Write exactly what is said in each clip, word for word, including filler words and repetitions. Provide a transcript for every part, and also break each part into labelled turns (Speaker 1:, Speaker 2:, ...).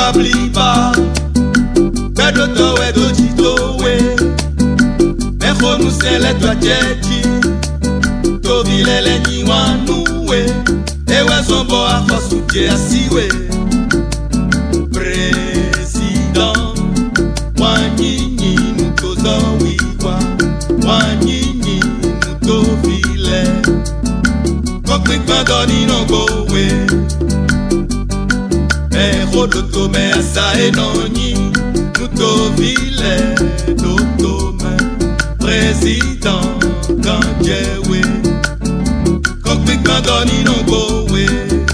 Speaker 1: Kapabliba Bedo towe doji towe Mecho nusele twa chechi Tovilele niwanuwe Ewe zombo akosuje asiwe President Wanyinyi nutozawiwa Wanyinyi nutovile Koklik madoni nongowe Rodoto me asa enoni Nutovile Dotome Président Kandjewe Kokpik madoni nongowe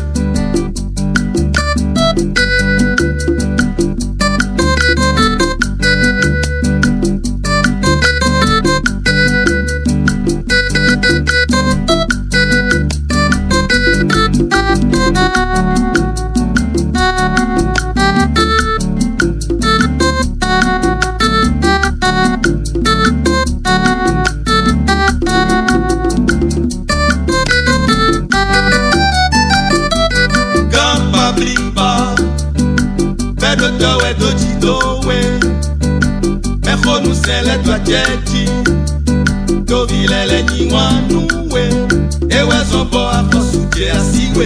Speaker 1: Towe doji towe Mecho nusele twa chechi Tovilele niwanuwe Ewe zombo akosuje asiwe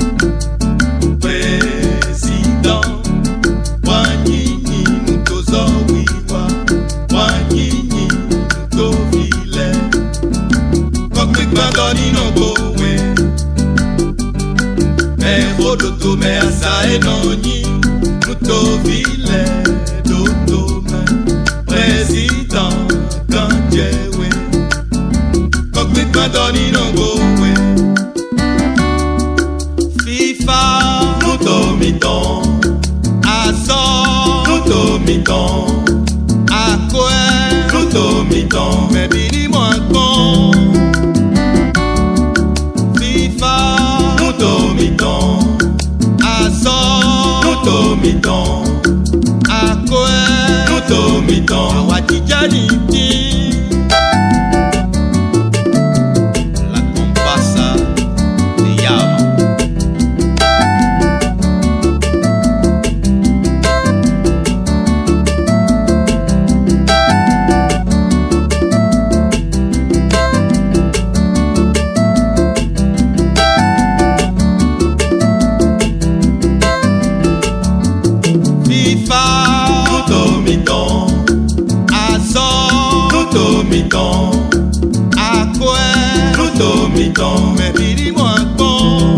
Speaker 1: President Wanyinyi nutozawiwa Wanyinyi nutovile Kokpik madoni nongowe Mecho doto me asa enoni Nutovile Dotome Président Kandjewe Kokpik madoni nongowe FIFA Nutomiton Azo Nutomiton Akwe Nutomiton Mebini mwankon FIFA Nutomiton Azo Nutomiton Akwe Nutomiton Awadijani La compasa de Yama Nutomiton Azo Nutomiton Akwe Nutomiton Mebiri mwankon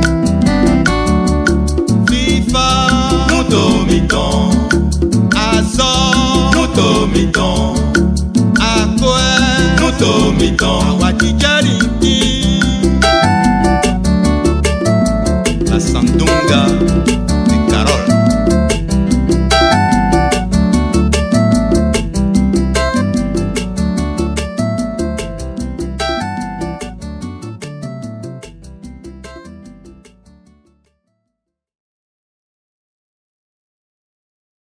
Speaker 1: FIFA Nutomiton Azo Nutomiton Akwe Nutomiton Awadijani La Sandunga